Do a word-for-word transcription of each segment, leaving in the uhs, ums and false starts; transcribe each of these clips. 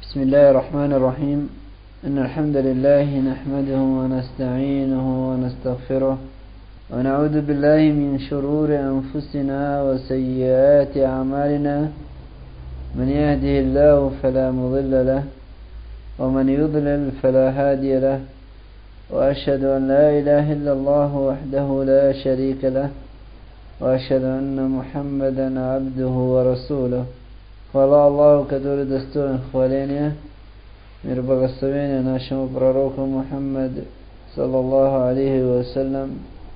بسم الله الرحمن الرحيم. إن الحمد لله نحمده ونستعينه ونستغفره ونعوذ بالله من شرور أنفسنا وسيئات أعمالنا. من يهده الله فلا مضل له ومن يضلل فلا هادي له، وأشهد أن لا إله إلا الله وحده لا شريك له، وأشهد أن محمدا عبده ورسوله. Hvala Allahu который достоин хваления, мир благословения нашему пророку Мухаммаду саллаллаху алейхи вассалям,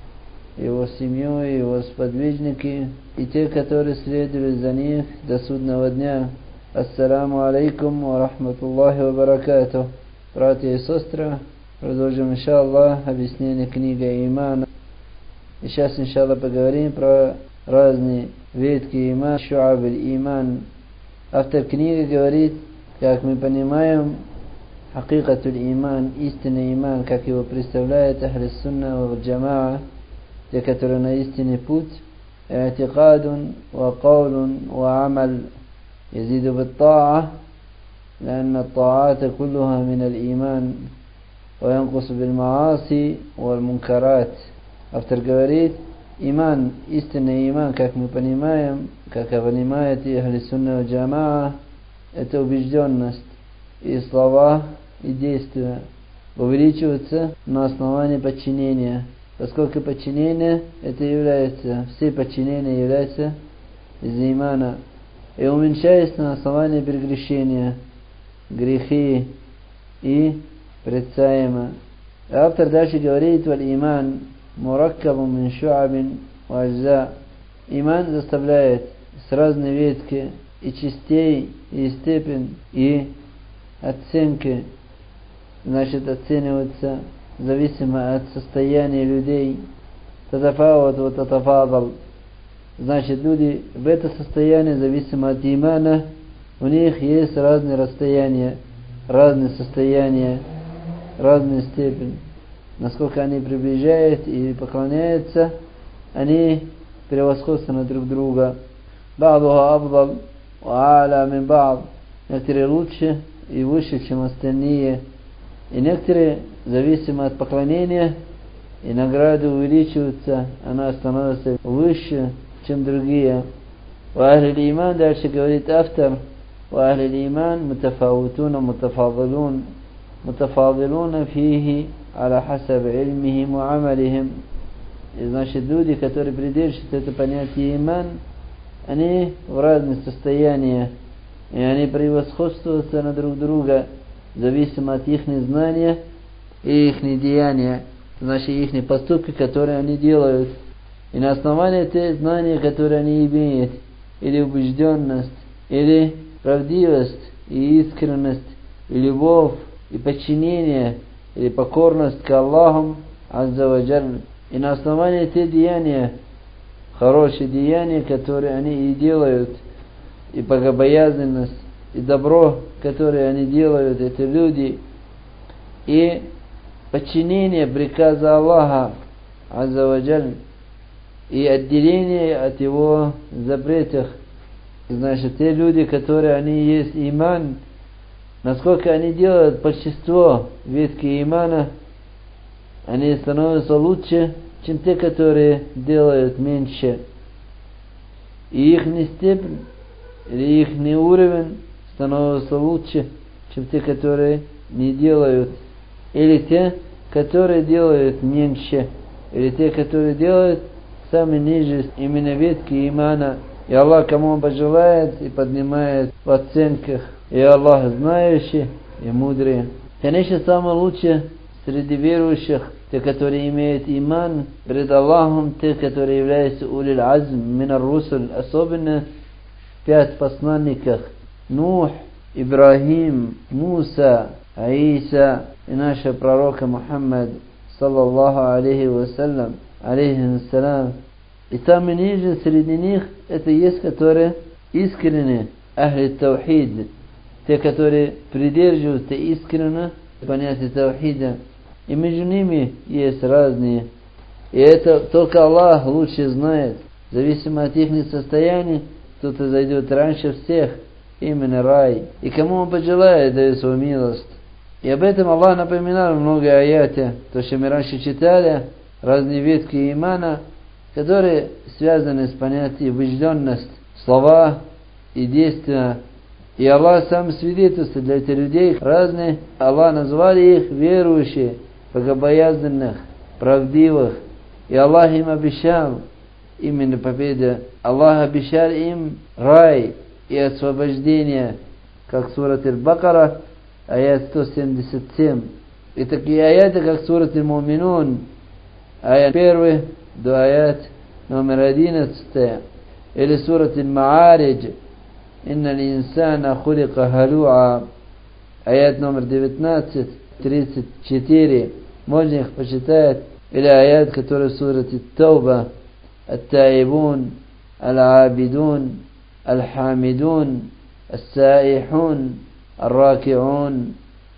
его семью, его сподвижники и те, которые следовали за них до судного дня. Ассаламу алейкум ва рахматуллахи ва баракатух. Братья и сестры, продолжим, иншаллах, объяснение книги имана. И сейчас, иншаллах, поговорим про разные ветки имана, шу'аб иман. Автор книги говорит, как мы понимаем, хакикатуль иман, истинный иман, как его представляет ахли сунна ва джамаа, те, которые на истинный путь, اعتقاد وقول وعمل يزيد بالطاعة لأن الطاعات كلها من الإيمان وينقص بالمعاصي والمنكرات. Автор говорит, иман, истинный иман, как мы понимаем, как понимаете ахли сунна ва джамаа, это убежденность, и слова, и действия увеличиваются на основании подчинения, поскольку подчинение это является, все подчинения являются из имана, и уменьшается на основании прегрешения, грехи и предсаема. Автор дальше говорит, валь иман мураккабу мин шу'абин ва аджза. Иман заставляет с разной ветки и частей, и степень, и оценки, значит, оцениваются зависимо от состояния людей. Татафават ва татафадал. Значит, люди в это состояние, зависимо от имана, у них есть разные расстояния, разные состояния, разные степени. Насколько они приближают и поклоняются, они превосходство на друг друга. Ба'духа афдал ва а'ля мин ба'д. Некоторые лучше и выше, чем остальные. И некоторые, зависимо от поклонения, и награды увеличиваются, она становится выше, чем другие. Ва ахли иман, дальше говорит автор, ва ахли иман мутафавутуна мутафадилун мутафадилуна фихи аля хасаб ильмихим ва амалихим. И значит, люди, которые придерживаются это понятие иман, они в разных состояниях, и они превосходствуются на друг друга, зависимо от их знания и их деяния, значит, их поступки, которые они делают. И на основании тех знаний, которые они имеют, или убежденность, или правдивость, и искренность, и любовь, и подчинение, или покорность к Аллаху Азза ва Джаль. И на основании тех деяния, хорошие деяния, которые они и делают, и богобоязненность, и добро, которое они делают, эти люди, и подчинение приказа Аллаха Азза ва Джаль, и отделение от его запретов. Значит, те люди, которые они есть иман, насколько они делают большинство ветки имана, они становятся лучше, чем те, которые делают меньше. И их степень, или их уровень становится лучше, чем те, которые не делают. Или те, которые делают меньше. Или те, которые делают самые ниже именно ветки имана. И Аллах кому Он пожелает и поднимает в оценках. И Аллах знающий и мудрый. Конечно, самое лучшее среди верующих, те, которые имеют иман перед Аллахом, те, которые являются улил азм мин ар-русуль, особенно пять посланников: Нух, Ибрахим, Муса, Аиса и нашего пророка Мухаммад саллаллаху алейхи вассалям, алейхиссалям. И самый ниже среди них это есть, которые искренне ахли таухид, те, которые придерживаются искренне понятия таухида. И между ними есть разные. И это только Аллах лучше знает. Зависимо от их состояния, кто-то зайдет раньше всех, именно рай. И кому он пожелает, дает свою милость. И об этом Аллах напоминал в много аяте, то, что мы раньше читали, разные ветки имана, которые связаны с понятием убежденность, слова и действия. И Аллах сам свидетельствует для этих людей разные. Аллах назвали их верующие, богобоязненных, правдивых. И Аллах им обещал именно победу. Аллах обещал им рай и освобождение, как сурат Аль-Бакара, аят сто семьдесят семь. И такие аяты, как сурат Аль-Муминун, аят первый до аят номер одиннадцать. Или сурат Аль-Ма'аридж, инна линсана хулика халуа, аят номер девятнадцать, тридцать четыре. Можно их почитать. Или аят, который в сурате Тауба, التائبون العابدون الحامدون السائحون الراكعون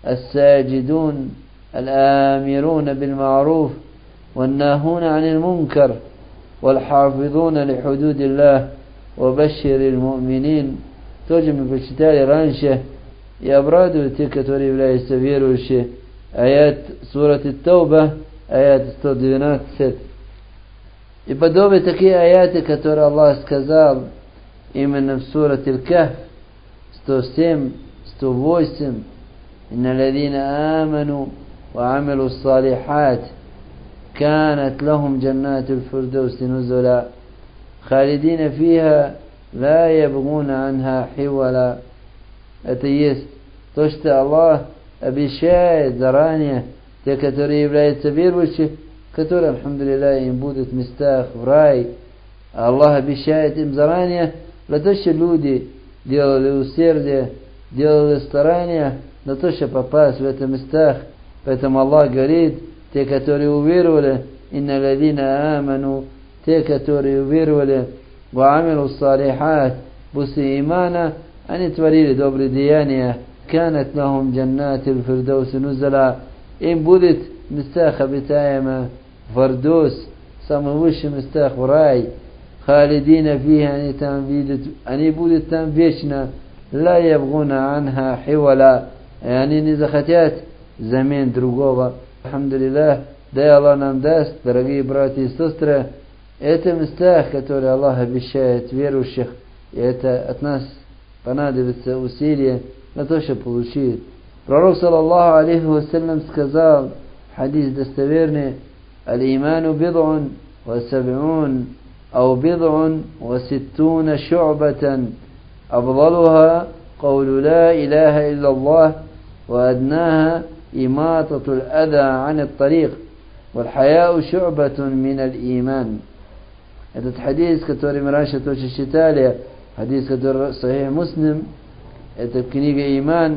الساجدون الآمرون بالمعروف والناهون عن المنكر والحافظون لحدود الله وبشر المؤمنين. тоже мы почитали раньше и обрадуют те, которые являются верующие. Аят сураты Тауба, аят сто двенадцать. И подобные такие аяты, которые Аллах сказал именно в сурате Аль-Кахф сто семь, сто восемь. إن الذين آمنوا وعملوا الصالحات كانت لهم جنات الفردوس نزلا خالدين فيها لا يبغون عنها حولا. Это есть то, что Аллах обещает заранее те, которые являются верующими, которые, альхамдулилля, им будут в местах в рай. Аллах обещает им заранее, для того, что люди делали усердие, делали старания, на то, чтобы попасть в эти местах. Поэтому Аллах говорит, те, которые уверовали, инна ладина аману, те, которые уверовали, ва амилу салихат, после имана, они творили добрые деяния, канат лахум джаннатил фирдауси нузала, им будет в местах обитаемо Фирдаус, в самых высших местах в рай. Халидина фиха, они там видят, они будут там вечно. Ла ябгуна анха хивала, и они не захотят замен другого. Альхамдулиллах, дай Аллах нам даст, дорогие братья и сестры, это места, которые Аллах обещает верующих, и это от нас понадобится усилие на то, чтобы получить. Пророк, саллаллаху алейхи вассалям, сказал, хадис достоверный, الإيمان بضع وسبعون أو بضع وستون شعبة أفضلها قول لا إله إلا الله وأدناها إماطة الأذى عن الطريق والحياء شعبة من الإيمان. Этот хадис, который мы раньше тоже читали, хадис, который в Сахих Муслим, это книга Иман,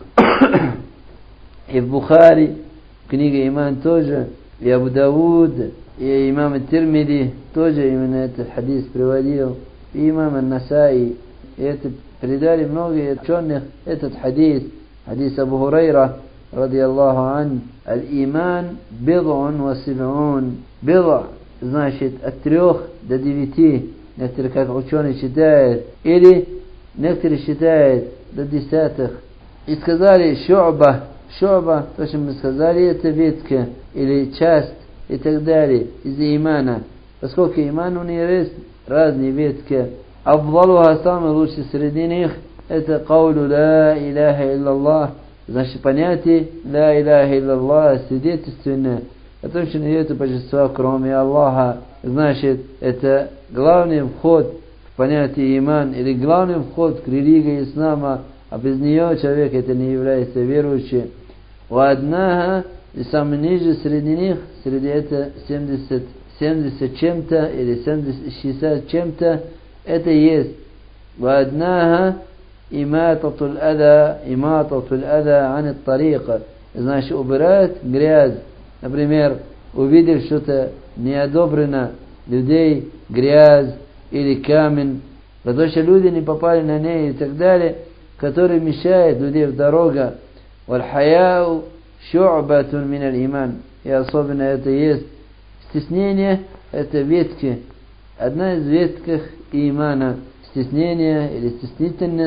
и в Бухари, книга Иман тоже, и Абу Дауд, и имам Тирмиди тоже именно этот хадис приводил, и имам Ан-Насаи. И это передали многие ученых этот хадис, хадис Абу Хурайра, ради Аллаху ан, аль-иман бид'ун ва сиб'ун. Бид'а значит от трех до девяти, некоторые как ученые считают, или некоторые считают до десятых. И сказали шу'ба, шу'ба, то, что мы сказали, это ветка или часть и так далее из имана. Поскольку иман у них есть разные ветки. Афдалуха, самый лучший среди них, это каулу ла иляха илляллах. Значит, понятие ла иляха илляллах свидетельственное о том, что нет божества кроме Аллаха. Значит, это главный вход в понятие иман, или главный вход к религии ислама, а без нее человек это не является верующим. Ва аднаха, и самый ниже среди них, среди это семьдесят, семьдесят чем-то или семьдесят, шестьдесят чем-то, это есть. Ва аднаха имататул ада, имататул ада ан ат-тарика. Значит, убирать грязь. Например, увидев что-то неодобрено людей, грязь или камень, потому что люди не попали на ней и так далее, которые мешают людей в дорогу. Валь-хаяу шу'батун мин аль-иман. И особенно это есть стеснение, это ветки. Одна из веток имана. Стеснение или стеснительность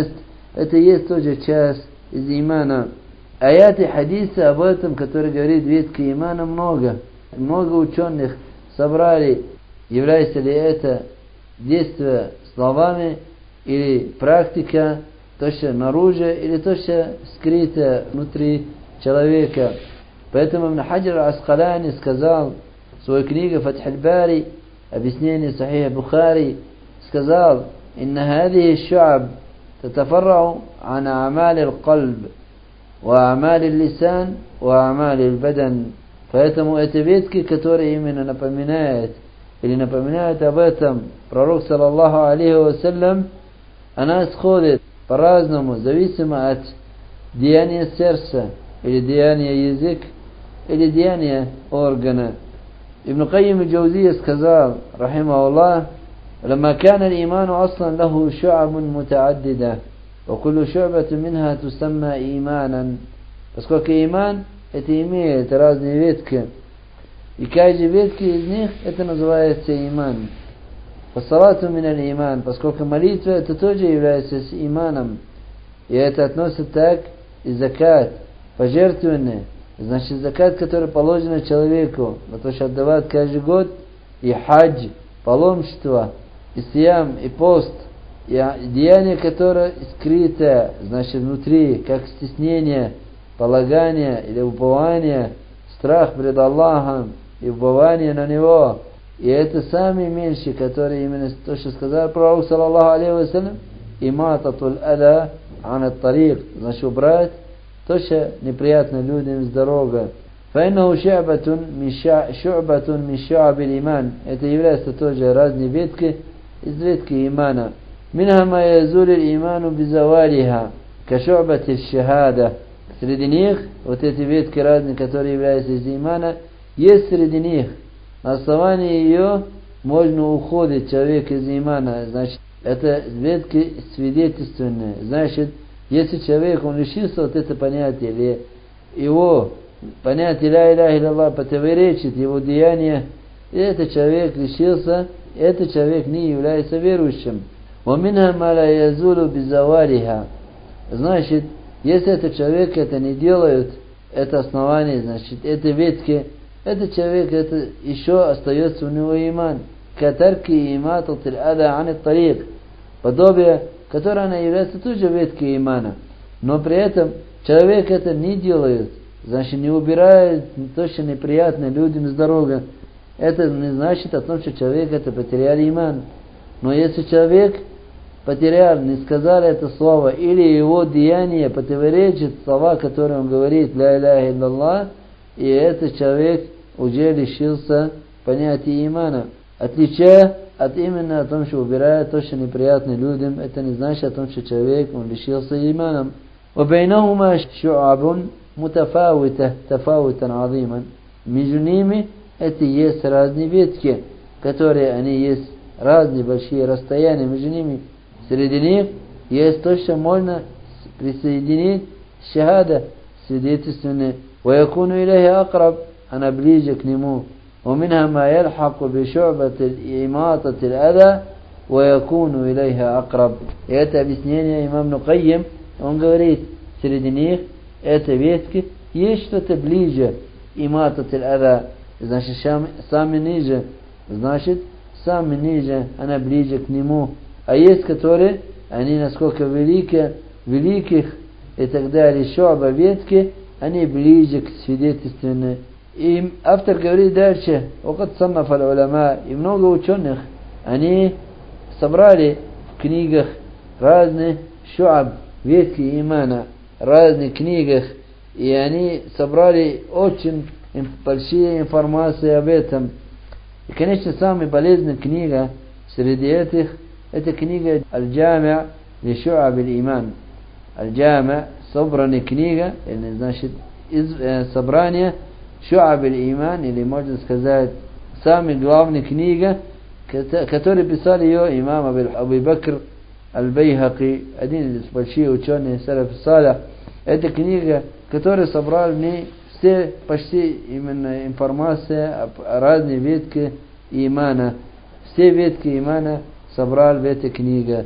это есть тоже часть из имана. Аяты, хадисы об этом, которые говорит ветки имана, много. Много ученых собрали, является ли это действие словами или практика, то, что наружу, или то, что скрыто внутри человека. Поэтому Ибн Хаджар ас-Скалани сказал в своей книге Фатх аль-Бари, объяснение Сахиха Бухари, сказал: «Инна хадихи аш-шу'аб татафаррау ан а'мали аль-кальб ва а'мали аль-лисан ва а'мали аль-бадан». Поэтому это ветки, которые именно напоминают или напоминают об этом пророк саллаллаху алейхи вассалям, она исходит по-разному, зависимо от деяния сердца, или деяния язык, или деяния органа. Ибн Кайим аль-Джаузия сказал, рахимахуллах: «Лама кана аль-иману аслан лаху шу'абун мутааддида, ва куллу шу'бату минха тусамма иманан». Поскольку иман это имеет разные ветки, и каждая ветка из них это называется иман. Фассалату мин аль-иман, поскольку молитва это тоже является с иманом, и это относится так и закат, пожертвование, значит закат, который положен человеку, на то, что отдавать каждый год, и хадж, паломничество, и сиям, и пост, и деяние, которое скрыто, значит внутри, как стеснение, полагание или упование, страх пред Аллахом и упование на Него. И это самые меньшие, которые именно то, что сказал пророк саллаллаху алейхи вассалям, имататуль ада ан ат-тарик, значит убрать то, что неприятно людям с дороги. Фаиннаху шу'батун мин шу'батун мин шу'абил иман. Это является тоже разные ветки из ветки имана. Минха ма язулю иману бизавалиха, ка шу'бати шахада. Среди них, вот эти ветки разные, которые являются из имана, есть среди них. На основании ее можно уходить человек из имана. Значит, это ветки свидетельственные. Значит, если человек, он лишился вот это понятие, или его понятие ля иляха илляллах противоречит его деяния, и этот человек лишился, этот человек не является верующим. وَمِنْهَا مَا لَا يَزُولُ بِزَوَالِهَا. Значит, если этот человек это не делает, это основание, значит, это ветки, этот человек, это еще остается у него иман. Катарки имататиль ада ан ат-тарик. Подобие, которое она является тоже веткой имана. Но при этом человек это не делает, значит, не убирает то, что неприятно людям с дороги. Это не значит о том, что человек это потерял иман. Но если человек потерял, не сказал это слово, или его деяние противоречит слова, которые он говорит, ля иляха илляллах, и этот человек уже лишился понятия имана. Отличая от именно о том, что убирает то, что неприятно людям, это не значит о том, что человек он лишился иманом. وبينهما شعب متفاوتة تفاوتا عظيما. Между ними это есть разные ветки, которые они есть разные большие расстояния между ними. Среди них есть то, что можно присоединить шахада, свидетельственное. ويكون إليه أقرب, она ближе к нему. ومنها ما يلحق بشعبة الإماطة الأذى ويكون إليها أقرب. И это объяснение имам Нукайим, он говорит, среди них это ветки, есть что-то ближе, иматат аль-ада, значит сами ниже, значит сами ниже, она ближе к нему. А есть, которые, они насколько велики, великих и так далее, шу'ба ветки, они ближе к свидетельственной. И автор говорит дальше, وقد صنف العلماء, и много ученых, они собрали в книгах разные шу'аб, ветки имана, разных книгах, и они собрали очень большие информации об этом. И, конечно, самая полезная книга среди этих, это книга Аль-Джами' ли Шу'аб аль-Иман. Аль-Джами' собранная книга, или, значит, из, э, собрание Шу'аб аль-Иман, или, можно сказать, самая главная книга, которую писали ее имам Абу Бакр Аль-Байхаки, один из больших ученых салаф салих. Это книга, которая собрала в ней все, почти именно информация о разных ветках имана. Все ветки имана собрал в этой книге.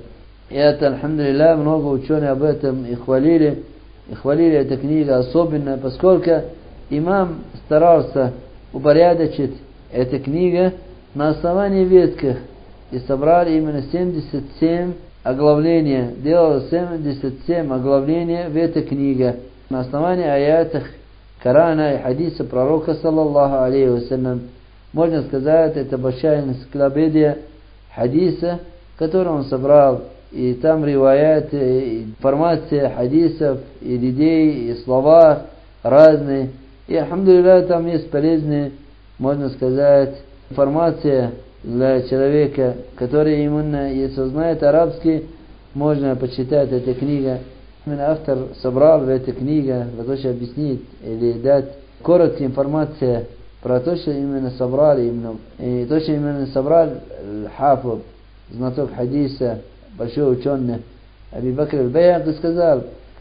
И это, альхамдулилля, много ученых об этом и хвалили. И хвалили эту книгу особенно, поскольку имам старался упорядочить эту книгу на основании ветках. И собрали именно семьдесят семь оглавления. Делал семьдесят семь оглавлений в этой книге. На основании аятах Корана и хадиса пророка, саллаллаху алейхи вассалям. Можно сказать, это большая энциклопедия хадиса, которую он собрал. И там риваяты, информация хадисов, и людей, и слова разные. И, альхамдулилля, там есть полезная, можно сказать, информация для человека, который именно, если знает арабский, можно почитать эту книгу. Именно автор собрал в этой книге, для того, чтобы объяснить или дать короткую информацию про то, что именно собрали, именно, и то, что именно собрал хафид, знаток хадиса, большой ученый Аби Бакр аль-Байхақи сказал,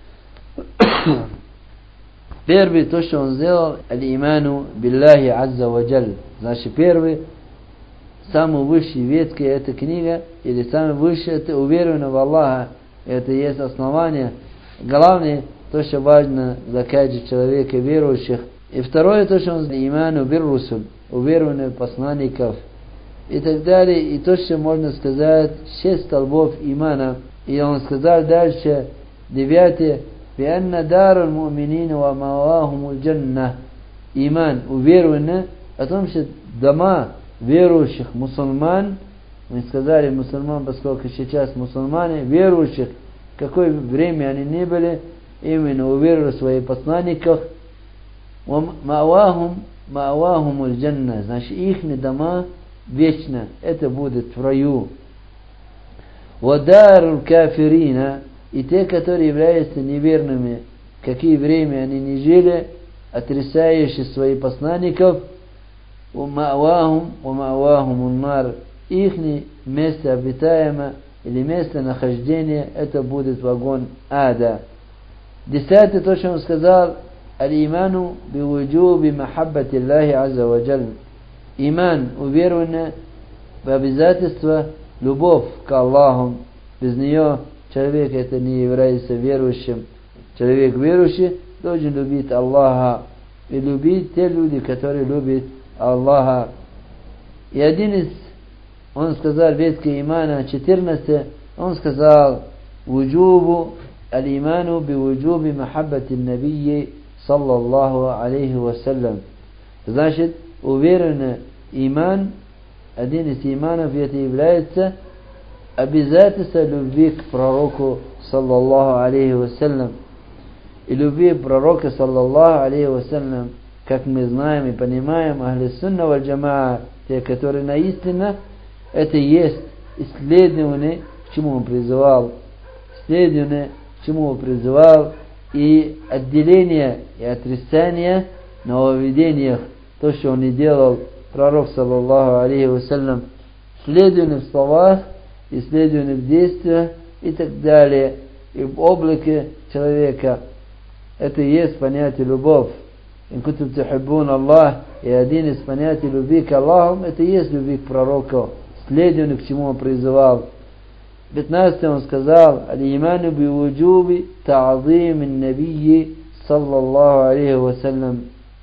первый то, что он сделал, аль-иману биллахи азза ва джаль. Значит, первый, самый высший ветка эта книга, или самый высший, это уверование в Аллаха. Это есть основание. Главное, то, что важно для каждого человека, верующих. И второе, то, что он сделал, иману бир русуль, уверование в посланников. И так далее, и то, что можно сказать, шесть столбов имана. И он сказал дальше, девятый, «Бианна дару муминин ва мавахуму джанна». Иман, уверование о том, что дома верующих мусульман, мы сказали мусульман, поскольку сейчас мусульмане, верующих, какое время они не были, именно уверовали в своих посланниках, «Мавахум мавахуму джанна». Значит, их дома вечно, это будет в раю. Вадару кафирина, и те, которые являются неверными, какие время они не жили, отрицающие своих посланников, умаавахум, умаавахум уннар, их место обитаемое или место нахождения, это будет вагон ада. Десятый, то, что он сказал, аль-иману биwujubi махаббати Аллахи азза ва джаль. Иман, уверование в обязательство, любовь к Аллаху. Без нее человек это не является верующим. Человек верующий должен любить Аллаха и любить те люди, которые любят Аллаха. И один из, он сказал, ветки имана, четырнадцать, он сказал, вуджубу аль-иману би вуджуби махаббати набии саллаллаху алейхи вассалям. Значит, уверенный иман, один из иманов, это является обязательство любви к пророку, саллаллаху алейхи вассалям. И любви пророка, саллаллаху алейхи вассалям, как мы знаем и понимаем, ахли сунна валь джамаа, те, которые на истине, это есть исследование, к чему он призывал, исследование, к чему он призывал, и отделение и отрицание нововведениях, то, что он не делал пророк, саллаллаху алейхи вассалям, следование в словах, исследование в действиях и так далее, и в облике человека. Это и есть понятие любовь. «Ин кунтум тухиббун Аллах», и один из понятий любви к Аллаху, это и есть любви к пророку, следование, к чему он призывал. пятнадцатый он сказал, «Аль-иману би вуджуби та'зим набии саллаллаху алейхи вассалям».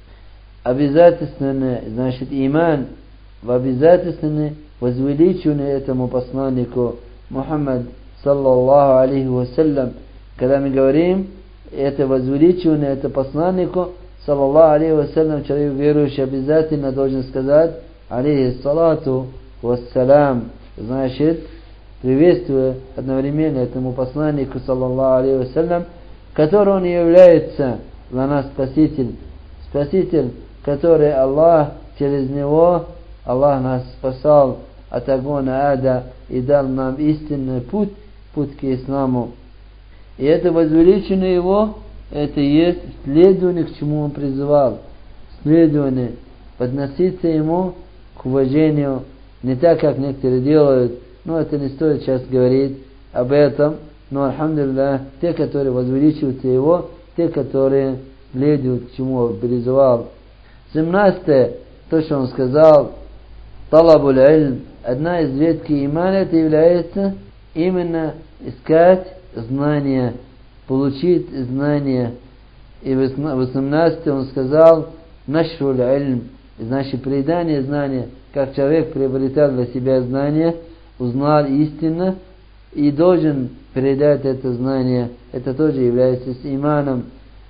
Обязательственное, значит, иман в обязательственное возвеличивание этому посланнику Мухаммад саллаллаху алейхи вассалям. Когда мы говорим, это возвеличивание, это посланнику саллаллаху алейхи вассалям, человек верующий обязательно должен сказать алейхи салату вассалям. Значит, приветствуя одновременно этому посланнику саллаллаху алейхи вассалям, который он является для нас спаситель. Спаситель, который Аллах, через него Аллах нас спасал от огня ада и дал нам истинный путь, путь к исламу. И это возвеличение его, это и есть следование, к чему он призывал. Следование, подноситься ему к уважению, не так, как некоторые делают. Но это не стоит сейчас говорить об этом. Но, альхамдулиллах, те, которые возвеличивают его, те, которые следуют, к чему он призывал. семнадцатое, то, что он сказал, талабуль ильм, одна из ветки имана, это является именно искать знания, получить знания. И в восемнадцатом он сказал, нашруль ильм, значит, передание знания, как человек приобретал для себя знания, узнал истину и должен передать это знание. Это тоже является с иманом.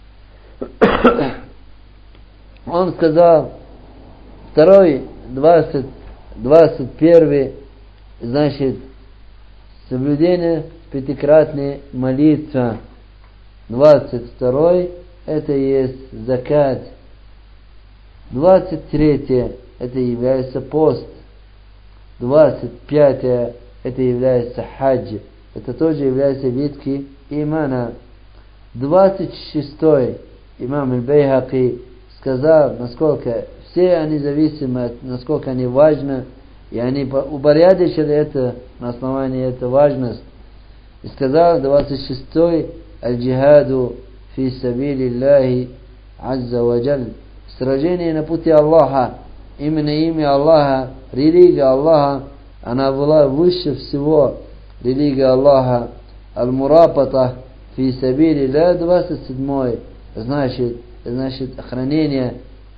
Он сказал, второй, двадцать, двадцать первый, значит, соблюдение пятикратной молитвы. Двадцать второй, это есть закат. Двадцать третье, это является пост. Двадцать пятое, это является хадж. Это тоже является ветки имана. Двадцать шестой, имам аль-Байхаки сказал, насколько все они зависимы, насколько они важны, и они упорядочили это на основании этой важности. И сказал двадцать шестой, аль-джихаду фи сабилиллахи азза ва джаль, сражение на пути Аллаха, именно имя Аллаха, религия Аллаха, она была выше всего. Религия Аллаха, аль-мурапата фи сабилиллахи, двадцать седьмой, значит, значит, охранение,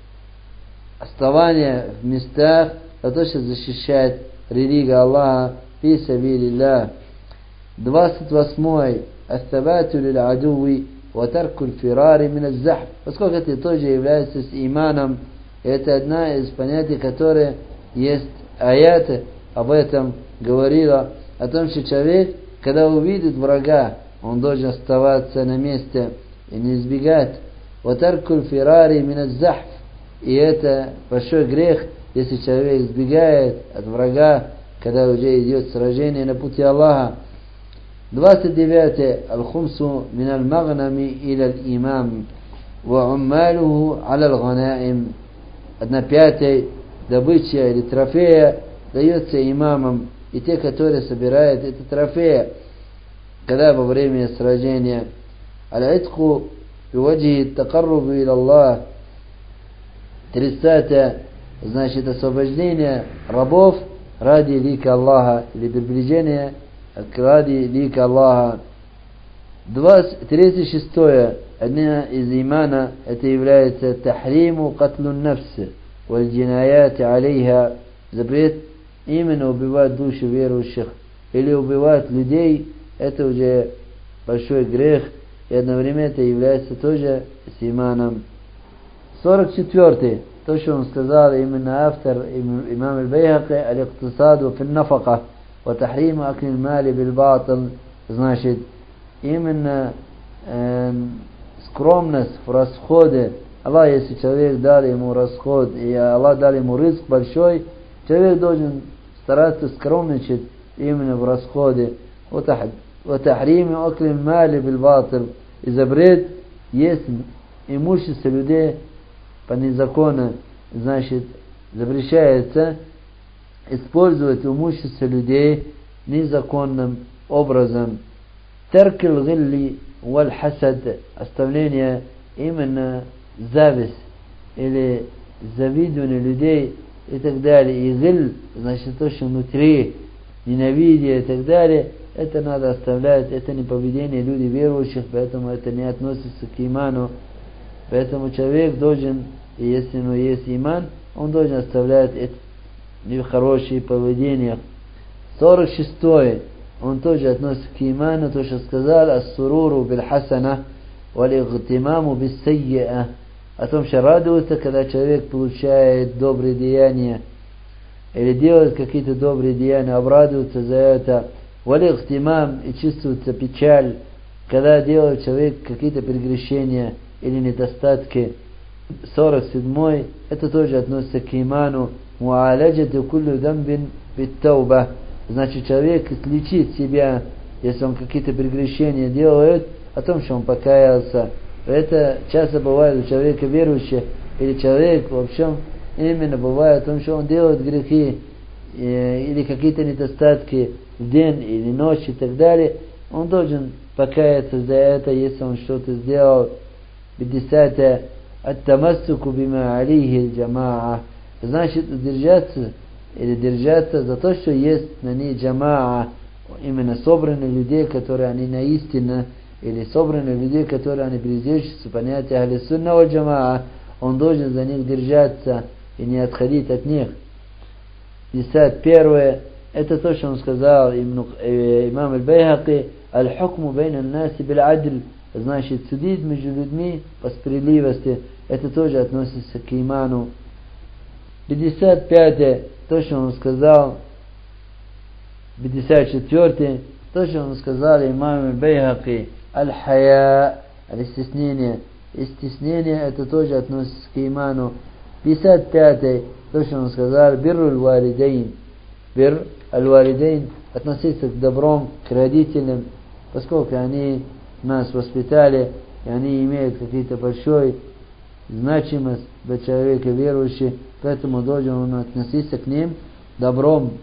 оставание в местах, за то, что защищает религия Аллаха фи сабилиллах. двадцать восьмой, астабату лил адуви ва тарку аль-фирари мин аль-захф, поскольку это тоже является с иманом. Это одна из понятий, которые есть аяты, об этом говорила, о том, что человек, когда увидит врага, он должен оставаться на месте и не избегать. Ва тарку аль-фирари мин аль-захф, и это большой грех, если человек избегает от врага, когда уже идет сражение на пути Аллаха. двадцать девятое, аль-хумсу мин аль-магнами иля аль-имам ва уммалуху аля аль-ганаим. Одна пятая добыча или трофея дается имамам, и те, которые собирают это трофея, когда во время сражения. Аль-итху биваджи такаррубу иля Аллах. тридцатое, значит, освобождение рабов ради лика Аллаха, или приближение ради лика Аллаха. тридцать шестое, одна из имана, это является тахриму катлу нафс валь джинаят алейха, запрет именно убивать души верующих или убивать людей. Это уже большой грех, и одновременно это является тоже с иманом. сорок четвёртый, то, что он сказал именно автор, имам аль-Байхаки, аль-иктисаду фи нафака ва тахриму акли аль-мали биль-батл, значит, именно э, скромность в расходе. Аллах, если человек дал ему расход, и Аллах дал ему риск большой, человек должен стараться скромничать именно в расходе. Ва тахриму акли аль-мали биль-батл, и запрет есть имущество людей по незакону, значит, запрещается использовать имущество людей незаконным образом. Таркил гилли валь хасад, оставление именно зависть или завидование людей и так далее. И гиль, значит, то, что внутри, ненавидение и так далее, это надо оставлять, это не поведение людей верующих, поэтому это не относится к иману. Поэтому человек должен, если у него есть иман, он должен оставлять это хорошие поведения. сорок шестой, он тоже относится к иману, то, что сказал, ас-суруру биль-хасана валь-игтимаму бис-саййа, о том, что радуется, когда человек получает добрые деяния, или делает какие-то добрые деяния, обрадуется за это, валь-игтимам, и чувствуется печаль, когда делает человек какие-то прегрешения или недостатки. сорок седьмой, это тоже относится к иману. Муаладжату куллю дамбин бит-тауба, значит, человек лечит себя, если он какие-то прегрешения делает, о том, что он покаялся. Это часто бывает у человека верующего, или человек вообще именно бывает о том, что он делает грехи, или какие-то недостатки в день или ночь и так далее. Он должен покаяться за это, если он что-то сделал. пятьдесятое, ат-тамассуку бима алейхи аль-джамаа, значит, держаться или держаться за то, что есть на ней джамаа, именно собраны людей, которые они на истине, или собраны людей, которые они придерживаются понятия ахли сунна валь джамаа, он должен за них держаться и не отходить от них. пятьдесят первое. Это то, что он сказал имам аль-Байхаки: аль-хукму бейна ан-наси биль-адль, значит, судить между людьми по справедливости. Это тоже относится к иману. пятьдесят пятое. То, что он сказал. пятьдесят четвертое. То, что он сказал имам аль-Байхаки: аль-хая, стеснение. И стеснение это тоже относится к иману. пятьдесят пятое. То, что он сказал: бирруль валидейн. Бир аль-валидейн, относиться к добром, к родителям, поскольку они нас воспитали, и они имеют какие-то большой значимость для человека верующего, поэтому должен он относиться к ним добром.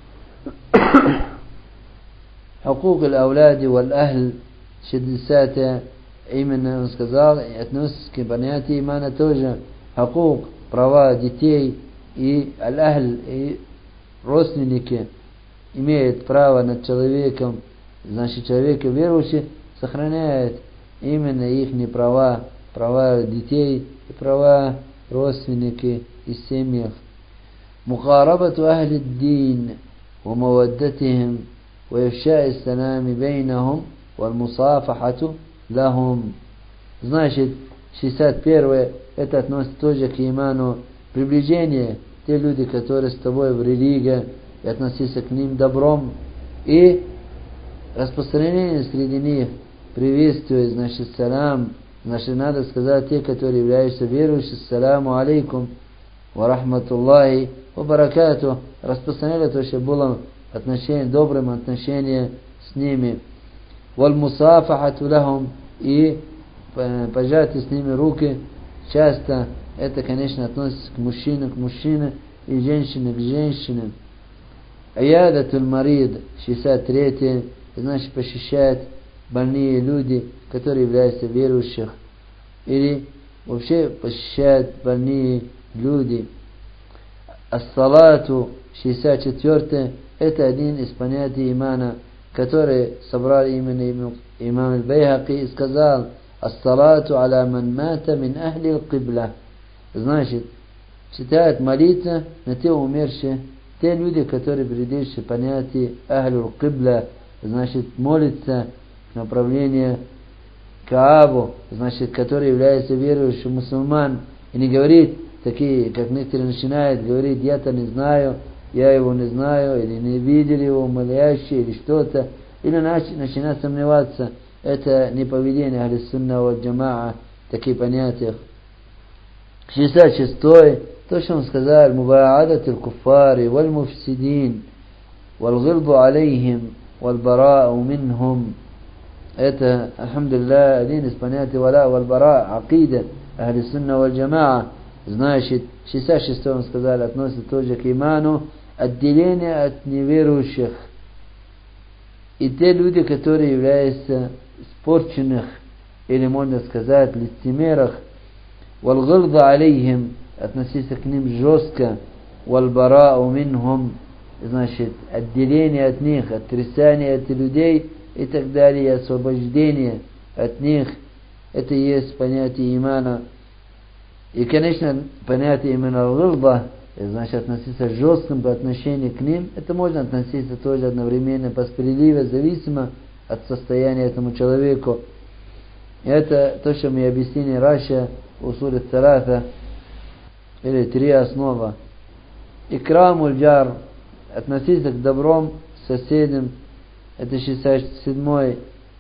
Хукук аль-ауляди валь-ахль, шестидесятое. Именно он сказал, и относится к понятию имана тоже. Хукук, права детей, и аль-ахль, и родственники имеют право над человеком, значит, человек верующий сохраняет именно их права, права детей и права родственники и семьях. Мухарабату ахли ад-дин ва маваддатихим ва ифша'и ас-салами бейнахум валь мусафахату лахум. Значит, шестьдесят первое. Это относится тоже к иману. Приближение, те люди, которые с тобой в религии, и относиться к ним добром, и распространение среди них приветствие, значит, салам, значит, надо сказать те, которые являются верующими: саламу алейкум ва рахматуллахи ва баракату. Распространяли то, что было отношение, добрым отношением с ними. Валь мусафахату лахум, и пожатие с ними руки. Часто это, конечно, относится к мужчинам, к мужчинам, и женщине к женщинам. Аядатуль марид, шестьдесят третье. Значит, посещают больные люди, которые являются верующих, или вообще посещают больные люди. Ас-салату, шестьдесят четвертое. Это один из понятий имана, который собрал именно имам аль-Байхаки и сказал: ас-салату аля ман мата мин ахли аль-кибла. Значит, читают молитву на те умершие, те люди, которые придерживаются понятия ахлю аль-кибла, значит, молятся в направлении Каабу, значит, который является верующим мусульман, и не говорит такие, как некоторые начинают говорить: я-то не знаю, я его не знаю, или не видел его молящий, или что-то, или начинают сомневаться. Это не поведение ахли сунна валь джамаа, такие понятия. шестьдесят шестое. То, что он сказал: мубаадат аль-куффари валь муфсидин валь гилду алейхим валь барау минхум. Это, альхамдулилlah, один из понятий валя валь бара, акида ахли сунна валь джамаа. Значит, шестьдесят шестое он сказал, относится тоже к иману, отделение от неверующих. И те люди, которые являются испорченных, или можно сказать лицемерах, валгилда алейхим, относиться к ним жестко, вальбарау минхум, значит, отделение от них, отрицание от людей и так далее, освобождение от них. Это и есть понятие имана. И, конечно, понятие именно алгилда, значит, относиться жестким по отношению к ним, это можно относиться тоже одновременно по справедливости, зависимо от состояния этому человеку. И это то, что мы объяснили раньше в усуле салата, или три основы. Икрамуль джар, относиться к добром соседям, это шестьдесят седьмой.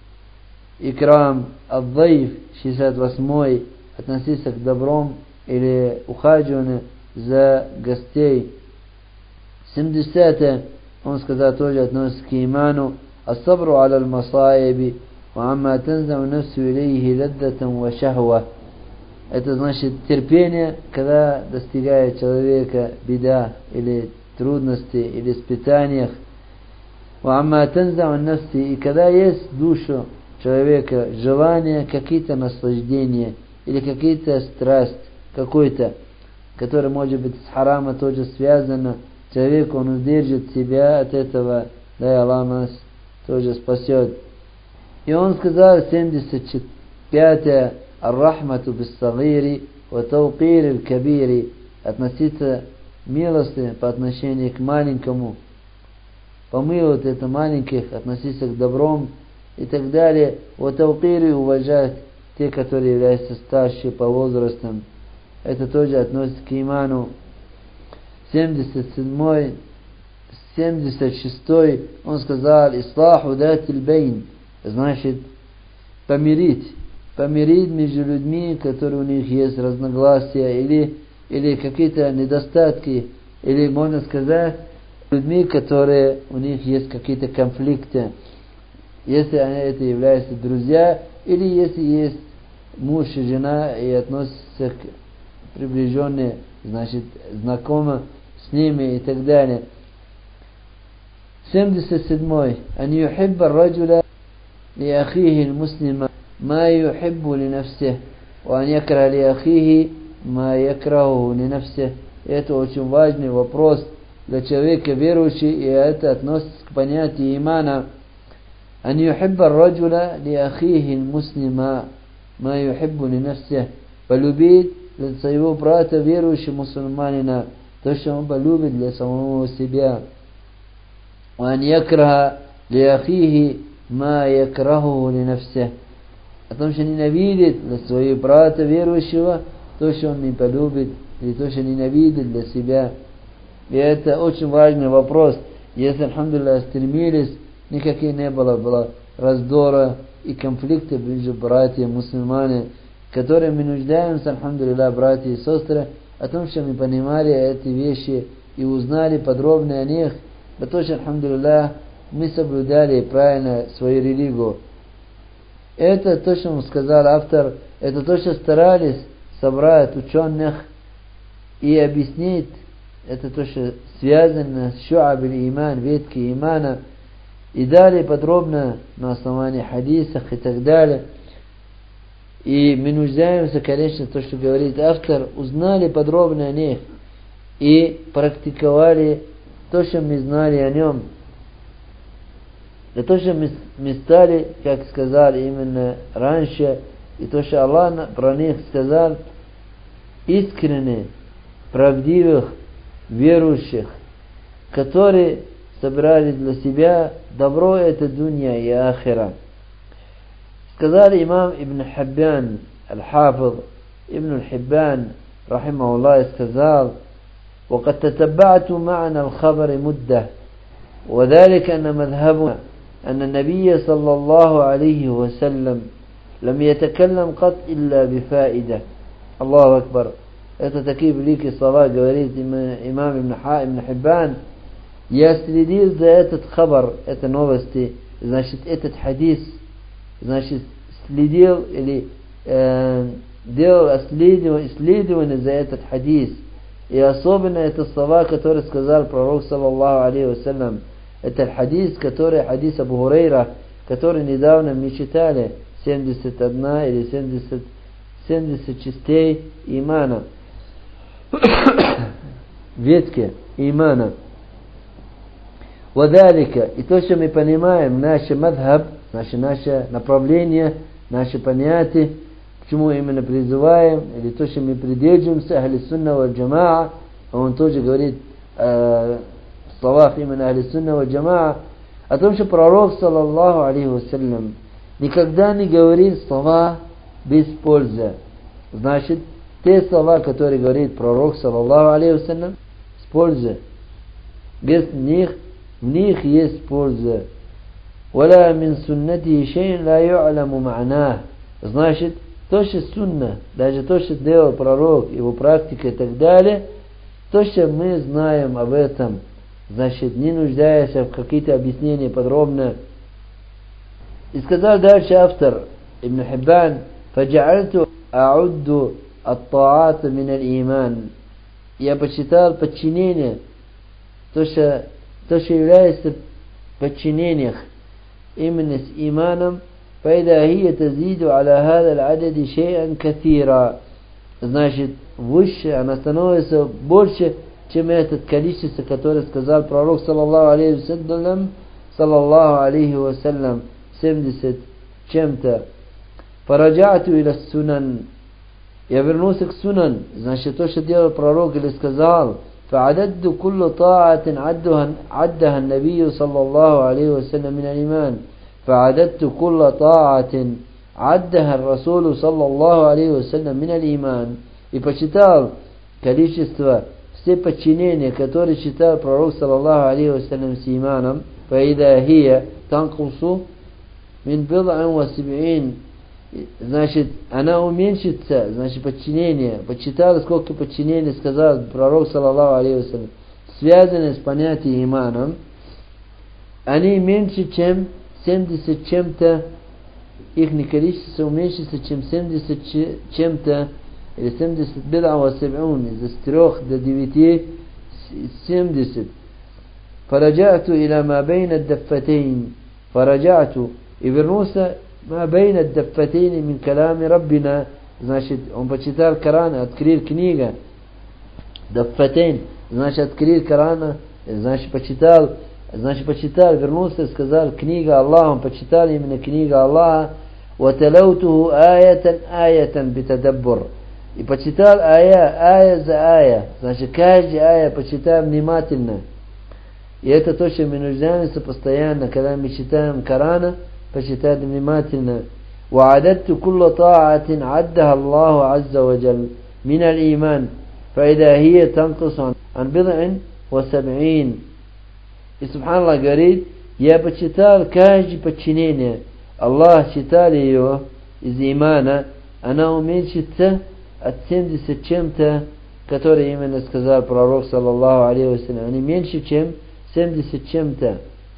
Икрам ад-дайф, шестьдесят восьмой. Относиться к добром или ухаживанию за гостей. семидесятое. Он сказал, тоже относится к иману: ас-сабру аля аль-масаиби ва амма танзау нафсу илейхи ладдатан ва шахва. Это значит терпение, когда достигает человека беда или трудности или испытаниях. Ва амма танзау нафси, и когда есть душу человека желание, какие-то наслаждения или какие-то страсть, какой-то, который может быть с харама тоже связано, человек, он удержит себя от этого, дай Аллах нас тоже спасет. И он сказал, семьдесят пятое, «Ар-рахмату bis-сагири ва тауқир аль-кабири», относиться милости по отношению к маленькому, помилует это маленьких, относиться к добром и так далее. «Ва тауқири», уважать те, которые являются старше по возрастам. Это тоже относится к иману. семьдесят седьмой, семьдесят шестой, он сказал, «Ислаху датиль бейн», значит, помирить, помирить между людьми, которые у них есть разногласия, или, или какие-то недостатки, или, можно сказать, людьми, которые у них есть какие-то конфликты, если они это являются друзья, или если есть муж и жена, и относятся к приближенные, значит, знакомы с ними и так далее. семьдесят седьмой. «Ан юхибба раджуля ли ахихи муслима ма юхиббу ли нафсих, ва ан якра ли ахихи ма якраху ли нафсих». Это очень важный вопрос для человека верующего, и это относится к понятию имана. «Ан юхибба раджуля ли ахихи муслима ма юхиббу ли нафсих». Полюбить для своего брата верующего мусульманина то, что он полюбит для самого себя. وأن يكره لأخيه ما يكرهه لنفسه. О том, что ненавидит для своего брата верующего то, что он не полюбит, или то, что ненавидит для себя. И это очень важный вопрос. Если, альхамдулилля, стремились, никаких не было, было раздора и конфликта между братьями мусульмане, которые мы нуждаемся, альхамдулилля, братья и сестры, о том, что мы понимали эти вещи и узнали подробно о них, потому что, альхамдулилля, мы соблюдали правильно свою религию. Это то, что сказал автор, это то, что старались собрать ученых и объяснить, это то, что связано с шу'аб иман, ветки имана, и далее подробно на основании хадисов и так далее. И мы нуждаемся, конечно, то, что говорит автор, узнали подробно о них и практиковали то, что мы знали о нем. И то, что мы, мы стали, как сказали именно раньше, и то, что Аллах про них сказал, искренне, правдивых, верующих, которые собрали для себя добро это дунья и ахира. Сказали имам Ибн Хиббан, аль-Хафидh, Ибн Хиббан, рахимахуллах, сказал, وقد تتبعت معنى الخبر مدة وذلك أن مذهبنا أن النبي صلى الله عليه وسلم لم يتكلم قط إلا بفائدة. الله أكبر. Это такие великие слова говорит имам Ибн Хиббан. Я следил за этот хабар, это новости, значит, этот хадис, значит, следил или э, делал исследование, исследование за этот хадис. И особенно это слова, которые сказал пророк, саллаллаху алейхи вассалям. Это хадис, который хадис Абу Хурейра, который недавно мы читали, семьдесят одна или семьдесят, семьдесят частей имана. Ветки имана. Вадалика. И то, что мы понимаем, наш мадхаб, наше, наше направление, наши понятия, к чему именно призываем, или то, что мы придерживаемся, ахли сунна валь джамаа, он тоже говорит э, в словах именно ахли сунна валь джамаа, о том, что пророк, саллаллаху алейхи вассалям, никогда не говорит слова без пользы. Значит, те слова, которые говорит пророк, саллаллаху алейхи вассалям, с пользой. Без них, в них есть польза. ولا من سنته شيء لا يعلم معناه. Значит, то, что сунна, даже то, что делал пророк, его практика и так далее, то, что мы знаем об этом, значит, не нуждаясь в какие-то объяснения подробно. И сказал дальше автор Ибн Хиббан, فَجَعَلْتُ أَعُدُّ الطَّاعَاتَ مِنَ الْإِيمَانِ. Я почитал подчинение, то, что, то, что является подчинением именно с иманом, فإذا هي تزيد على هذا العدد شيئا كثيرا. Значит, выше, она становится больше, чем это количество, которое сказал пророк, саллаллаху алейхи вассалям, саллаллаху алейхи вассалям семьдесят чем-то. Фараджату иля сунан. Я вернулся к сунан, значит, то, что делал пророк или сказал. فعددت كل طاعة عدها عدها النبي صلى الله عليه وسلم من الإيمان فعددت كل طاعة عدها الرسول صلى الله عليه وسلم من الإيمان. И почитал количество все подчинения, которые читал пророк саллаллаху алейхи вассалям с иманом. فإذا هي تنقص من بضع وسبعين. Значит, она уменьшится, значит, подчинение. Почитал, сколько подчинений сказал пророк саллаллаху алейхи вассалям, связанные с понятием иманом. Они меньше, чем семьдесят чем-то, их количество уменьшится, чем семьдесят чем-то, или семьдесят бид'a ва саб'ун, из трех до девяти семьдесят. Фараджату иля ма бейна даффатейн. Фараджату, и вернулся ма бейна даффатейн мин калами Раббина. Значит, он почитал Коран, открыл книга. Даффатейн, значит, открыл Корана, значит, почитал, значит, почитал, вернулся, сказал, книга Аллаха, он почитал именно книга Аллаха. وتلوته آية آية بتدبر. И почитал ая, ая за ая. Значит, каждая ая почитал внимательно. И это то, что мы нуждаемся постоянно, когда мы читаем Корана, почитать внимательно. وعددت كل طاعة عدها الله عز وجل من الإيمان فإذا هي تنقص عن بضع وسبعين. И субханаллах говорит, я почитал каждое подчинение. Аллах читал ее из имана, она уменьшится от семьдесят чем-то, которые именно сказал пророк саллаллаху алейхи вассалям. Они меньше, чем семьдесят чем-то.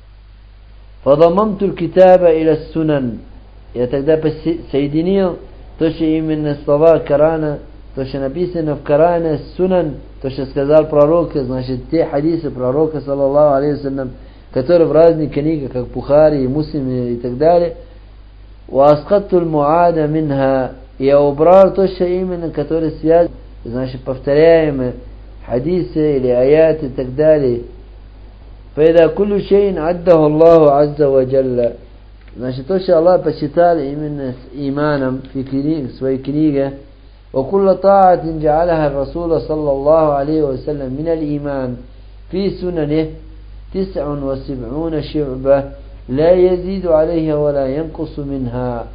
فضممت الكتاب إلى السنن. Я тогда соединил то, что именно слова Корана, то, что написано в Коране, сунан, то, что сказал пророк, значит, те хадисы пророка саллаллаху алейхи вассалям, которые в разных книгах, как Бухари и Муслим и так далее. وأسقطت المعاد منها. Я убрал то, что именно, которые связаны, значит, повторяемые хадисы или аяты и так далее. فإذا كل شيء عده الله عز وجل. Значит, то, что Аллах посчитал именно с иманом в книге, в своей книге. وكل طاعة جعلها الرسول صلى الله عليه وسلم من الإيمان في سننه تسع وسبعون شعبة لا يزيد عليها ولا ينقص منها.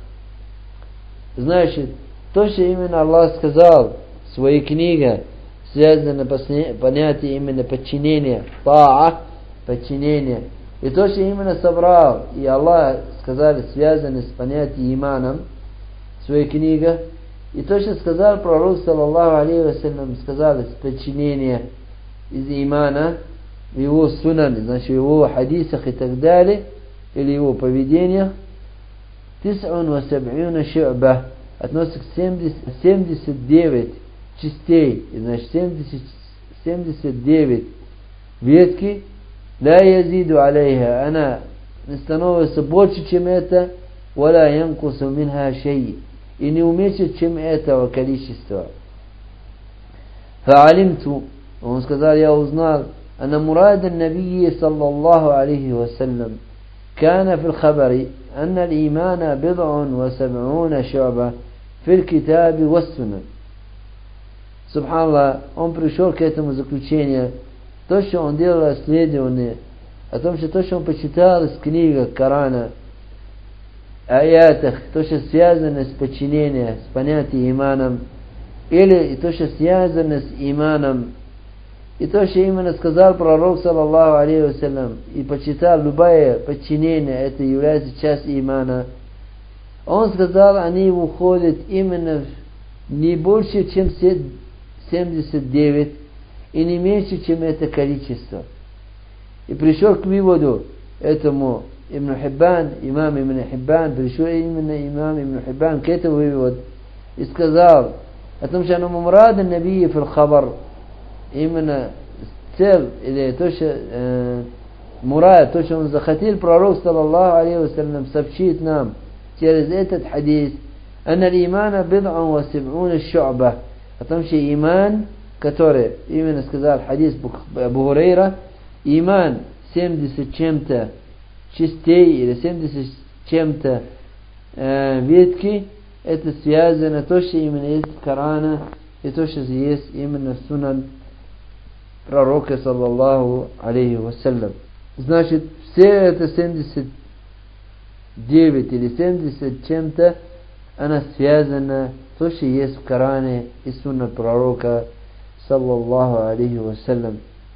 Значит, то, что именно Аллах сказал в своей книге, связано понятие именно подчинения, та'a, подчинение, и то, что именно собрал, и Аллах сказали, связано с понятием иманом в своей книге, и то, что сказал пророк саллаллаху алейхи вассалям, сказали с подчинения из имана, в его сунане, значит, в его хадисах и так далее, или его поведениях, тис'ун ва саб'юна шу'ба, относится к семьдесят девять частей, значит, семьдесят, семьдесят девять ветки, لا يزيد عليها, она не становится больше, чем это, ولا ينقص منها شيء, и не уменьшит, чем этого количества. فعلمت, он сказал, я узнал, أن مراد النبي صلى الله عليه وسلم كان في الخبر أن الإيمان بضع وسبعون شعبة في الكتاب والسنة. Субханаллах, он пришел к этому заключению, то, что он делал исследование, о том, что то, что он почитал из книг Корана, аятах, то, что связано с подчинением, с понятием иманом, или то, что связано с иманом, и то, что именно сказал пророк саллаллаху алейхи вассалям, и почитал любое подчинение, это является частью имана. Он сказал, они уходят именно не больше, чем семьдесят девять, и не меньше, чем это количество. И пришел к выводу этому Ибн Хиббан, имам Ибн Хиббан, пришел именно имам Ибн Хиббан к этому выводу, и сказал о том, что мурад ан-наби фил хабар, именно цель, или то, что э, мурад, то, что он захотел пророк саллаллаху алейхи вассалям сообщить нам через этот хадис, أن الإيمان بضع وسبعون الشعبة, о том, что иман, который именно сказал хадис Абу Хурейра, иман семьдесят чем-то частей или семьдесят с чем-то э, ветки, это связано то, что именно есть в Коране, и то, что есть именно в сунан пророка, саллаллаху алейхи вассалям. Значит, все это семьдесят девять или семьдесят чем-то, она связана то, что есть в Коране и сунна пророка, саллаллаху алейхи вассалям.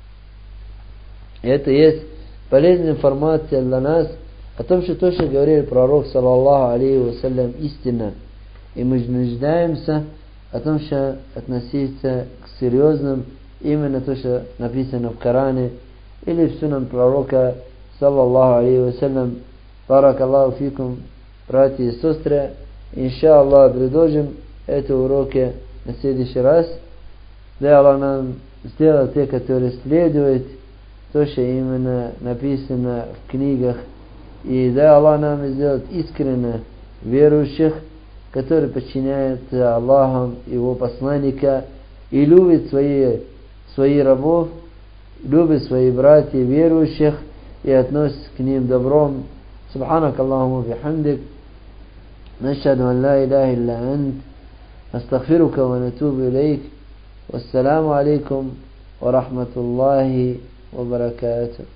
Это есть полезная информация для нас о том, что то, что говорил пророк, саллаллаху алейхи вассалям, истина. И мы нуждаемся о том, что относиться к серьезным, именно то, что написано в Коране или в сунан пророка, саллаллаху алейхи вассалям. Баракаллаху фикум, братья и сестры. Иншаллах, продолжим эти уроки на следующий раз. Дай Аллах нам сделать те, которые следуют то, что именно написано в книгах. И дай Аллах нам сделать искренне верующих, которые подчиняются Аллаху, Его посланника, и любят свои, свои рабов, любят своих братьев верующих и относятся к ним добром. سبحانك اللهم وبحمدك نشهد أن لا إله إلا أنت نستغفرك ونتوب إليك والسلام عليكم ورحمة الله وبركاته.